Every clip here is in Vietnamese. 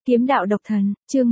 Kiếm đạo độc thần, chương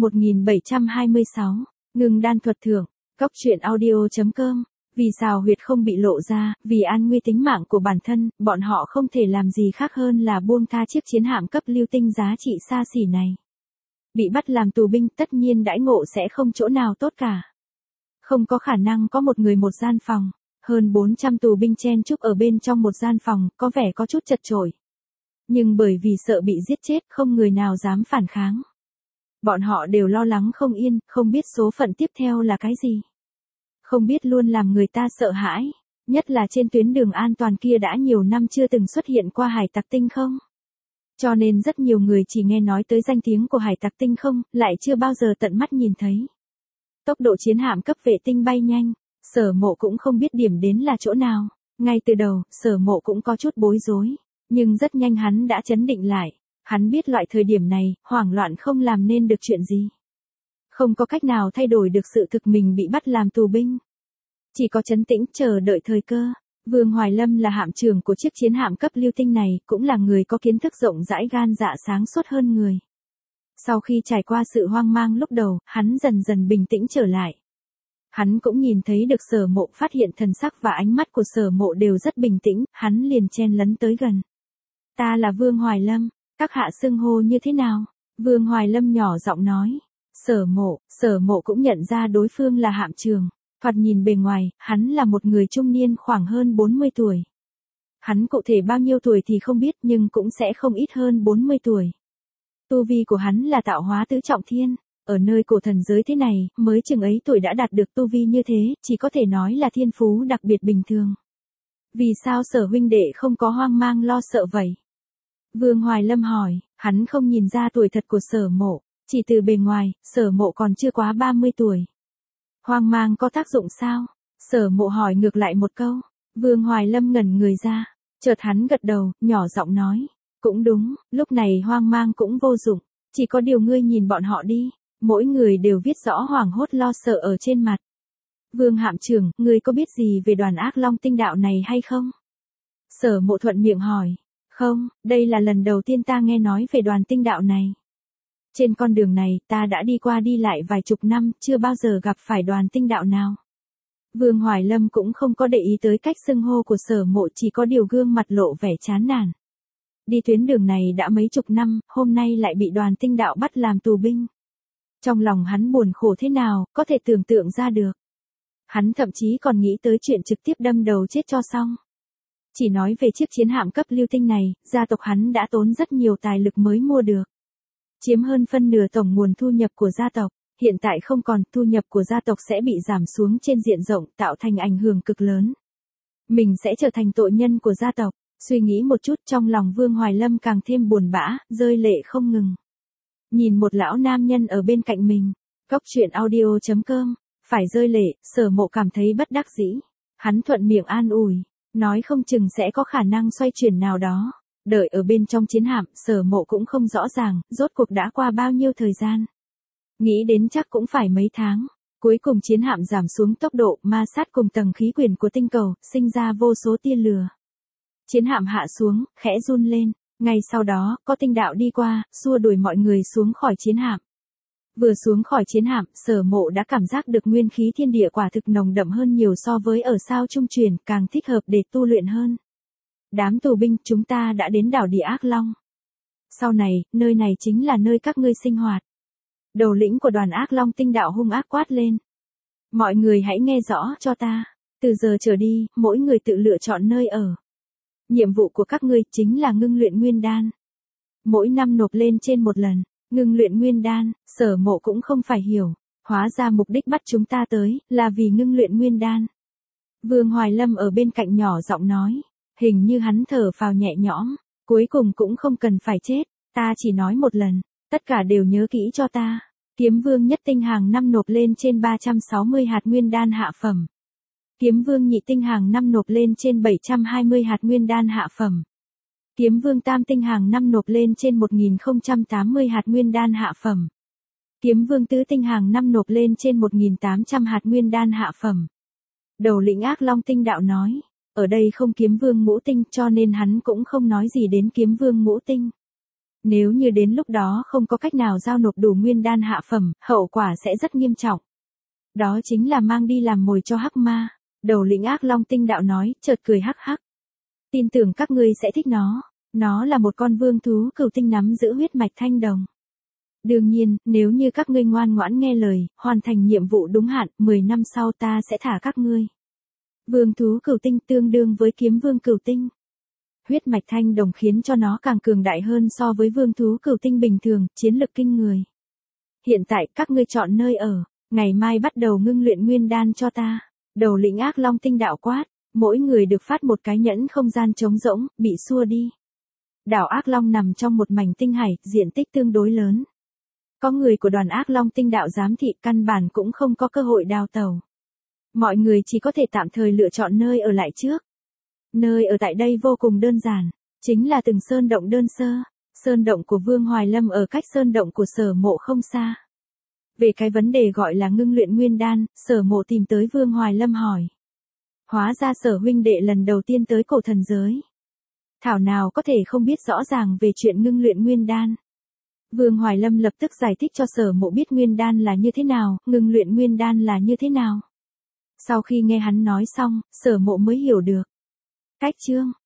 1726, ngừng đan thuật thưởng, góc truyện audio.com. Vì sao huyệt không bị lộ ra, vì an nguy tính mạng của bản thân, bọn họ không thể làm gì khác hơn là buông tha chiếc chiến hạm cấp lưu tinh giá trị xa xỉ này. Bị bắt làm tù binh tất nhiên đãi ngộ sẽ không chỗ nào tốt cả. Không có khả năng có một người một gian phòng, hơn 400 tù binh chen chúc ở bên trong một gian phòng, có vẻ có chút chật chội. Nhưng bởi vì sợ bị giết chết không người nào dám phản kháng. Bọn họ đều lo lắng không yên, không biết số phận tiếp theo là cái gì. Không biết luôn làm người ta sợ hãi, nhất là trên tuyến đường an toàn kia đã nhiều năm chưa từng xuất hiện qua hải tặc tinh không. Cho nên rất nhiều người chỉ nghe nói tới danh tiếng của hải tặc tinh không, lại chưa bao giờ tận mắt nhìn thấy. Tốc độ chiến hạm cấp vệ tinh bay nhanh, Sở Mộ cũng không biết điểm đến là chỗ nào. Ngay từ đầu, Sở Mộ cũng có chút bối rối, nhưng rất nhanh hắn đã trấn định lại. Hắn biết loại thời điểm này, hoảng loạn không làm nên được chuyện gì. Không có cách nào thay đổi được sự thực mình bị bắt làm tù binh. Chỉ có trấn tĩnh chờ đợi thời cơ. Vương Hoài Lâm là hạm trưởng của chiếc chiến hạm cấp lưu tinh này, cũng là người có kiến thức rộng rãi gan dạ sáng suốt hơn người. Sau khi trải qua sự hoang mang lúc đầu, hắn dần dần bình tĩnh trở lại. Hắn cũng nhìn thấy được Sở Mộ, phát hiện thần sắc và ánh mắt của Sở Mộ đều rất bình tĩnh, hắn liền chen lấn tới gần. Ta là Vương Hoài Lâm, các hạ xưng hô như thế nào? Vương Hoài Lâm nhỏ giọng nói. Sở Mộ cũng nhận ra đối phương là hạm trưởng. Thoạt nhìn bề ngoài, hắn là một người trung niên khoảng hơn 40 tuổi. Hắn cụ thể bao nhiêu tuổi thì không biết nhưng cũng sẽ không ít hơn 40 tuổi. Tu vi của hắn là tạo hóa tứ trọng thiên. Ở nơi cổ thần giới thế này, mới chừng ấy tuổi đã đạt được tu vi như thế, chỉ có thể nói là thiên phú đặc biệt bình thường. Vì sao Sở huynh đệ không có hoang mang lo sợ vậy? Vương Hoài Lâm hỏi, hắn không nhìn ra tuổi thật của Sở Mộ, chỉ từ bề ngoài, Sở Mộ còn chưa quá 30 tuổi. Hoang mang có tác dụng sao? Sở Mộ hỏi ngược lại một câu. Vương Hoài Lâm ngẩn người ra, chợt hắn gật đầu, nhỏ giọng nói, cũng đúng, lúc này hoang mang cũng vô dụng, chỉ có điều ngươi nhìn bọn họ đi, mỗi người đều viết rõ hoảng hốt lo sợ ở trên mặt. Vương hạm trưởng, ngươi có biết gì về đoàn Ác Long tinh đạo này hay không? Sở Mộ thuận miệng hỏi. Không, đây là lần đầu tiên ta nghe nói về đoàn tinh đạo này. Trên con đường này, ta đã đi qua đi lại vài chục năm, chưa bao giờ gặp phải đoàn tinh đạo nào. Vương Hoài Lâm cũng không có để ý tới cách xưng hô của Sở Mộ, chỉ có điều gương mặt lộ vẻ chán nản. Đi tuyến đường này đã mấy chục năm, hôm nay lại bị đoàn tinh đạo bắt làm tù binh. Trong lòng hắn buồn khổ thế nào, có thể tưởng tượng ra được. Hắn thậm chí còn nghĩ tới chuyện trực tiếp đâm đầu chết cho xong. Chỉ nói về chiếc chiến hạm cấp lưu tinh này, gia tộc hắn đã tốn rất nhiều tài lực mới mua được. Chiếm hơn phân nửa tổng nguồn thu nhập của gia tộc, hiện tại không còn, thu nhập của gia tộc sẽ bị giảm xuống trên diện rộng, tạo thành ảnh hưởng cực lớn. Mình sẽ trở thành tội nhân của gia tộc, suy nghĩ một chút trong lòng Vương Hoài Lâm càng thêm buồn bã, rơi lệ không ngừng. Nhìn một lão nam nhân ở bên cạnh mình, góc truyện audio.com, phải rơi lệ, Sở Mộ cảm thấy bất đắc dĩ. Hắn thuận miệng an ủi, nói không chừng sẽ có khả năng xoay chuyển nào đó. Đợi ở bên trong chiến hạm, Sở Mộ cũng không rõ ràng, rốt cuộc đã qua bao nhiêu thời gian. Nghĩ đến chắc cũng phải mấy tháng. Cuối cùng chiến hạm giảm xuống tốc độ, ma sát cùng tầng khí quyển của tinh cầu, sinh ra vô số tia lửa. Chiến hạm hạ xuống, khẽ run lên. Ngay sau đó, có tinh đạo đi qua, xua đuổi mọi người xuống khỏi chiến hạm. Vừa xuống khỏi chiến hạm, Sở Mộ đã cảm giác được nguyên khí thiên địa quả thực nồng đậm hơn nhiều so với ở sao trung truyền, càng thích hợp để tu luyện hơn. Đám tù binh, chúng ta đã đến đảo Địa Ác Long. Sau này, nơi này chính là nơi các ngươi sinh hoạt. Đầu lĩnh của đoàn Ác Long tinh đạo hung ác quát lên. Mọi người hãy nghe rõ cho ta. Từ giờ trở đi, mỗi người tự lựa chọn nơi ở. Nhiệm vụ của các ngươi chính là ngưng luyện nguyên đan. Mỗi năm nộp lên trên một lần. Ngưng luyện nguyên đan, Sở Mộ cũng không phải hiểu. Hóa ra mục đích bắt chúng ta tới, là vì ngưng luyện nguyên đan. Vương Hoài Lâm ở bên cạnh nhỏ giọng nói. Hình như hắn thở phào nhẹ nhõm. Cuối cùng cũng không cần phải chết. Ta chỉ nói một lần. Tất cả đều nhớ kỹ cho ta. Kiếm vương nhất tinh hàng năm nộp lên trên 360 hạt nguyên đan hạ phẩm. Kiếm vương nhị tinh hàng năm nộp lên trên 720 hạt nguyên đan hạ phẩm. Kiếm vương tam tinh hàng năm nộp lên trên 1080 hạt nguyên đan hạ phẩm. Kiếm vương tứ tinh hàng năm nộp lên trên 1800 hạt nguyên đan hạ phẩm. Đầu lĩnh Ác Long tinh đạo nói, ở đây không kiếm vương ngũ tinh cho nên hắn cũng không nói gì đến kiếm vương ngũ tinh. Nếu như đến lúc đó không có cách nào giao nộp đủ nguyên đan hạ phẩm, hậu quả sẽ rất nghiêm trọng. Đó chính là mang đi làm mồi cho hắc ma. Đầu lĩnh ác long tinh đạo nói, chợt cười hắc hắc. Tin tưởng các ngươi sẽ thích nó. Nó là một con vương thú cửu tinh nắm giữ huyết mạch thanh đồng. Đương nhiên, nếu như các ngươi ngoan ngoãn nghe lời, hoàn thành nhiệm vụ đúng hạn, 10 năm sau ta sẽ thả các ngươi. Vương thú cửu tinh tương đương với kiếm vương cửu tinh. Huyết mạch thanh đồng khiến cho nó càng cường đại hơn so với vương thú cửu tinh bình thường, chiến lực kinh người. Hiện tại các ngươi chọn nơi ở, ngày mai bắt đầu ngưng luyện nguyên đan cho ta. Đầu lĩnh ác long tinh đạo quát, mỗi người được phát một cái nhẫn không gian trống rỗng, bị xua đi. Đảo ác long nằm trong một mảnh tinh hải, diện tích tương đối lớn. Có người của đoàn ác long tinh đạo giám thị căn bản cũng không có cơ hội đào tẩu. Mọi người chỉ có thể tạm thời lựa chọn nơi ở lại trước. Nơi ở tại đây vô cùng đơn giản, chính là từng sơn động đơn sơ. Sơn động của Vương Hoài Lâm ở cách sơn động của Sở Mộ không xa. Về cái vấn đề gọi là ngưng luyện nguyên đan, Sở Mộ tìm tới Vương Hoài Lâm hỏi. Hóa ra Sở huynh đệ lần đầu tiên tới cổ thần giới. Thảo nào có thể không biết rõ ràng về chuyện ngưng luyện nguyên đan. Vương Hoài Lâm lập tức giải thích cho Sở Mộ biết nguyên đan là như thế nào, ngưng luyện nguyên đan là như thế nào. Sau khi nghe hắn nói xong, Sở Mộ mới hiểu được. Cách chương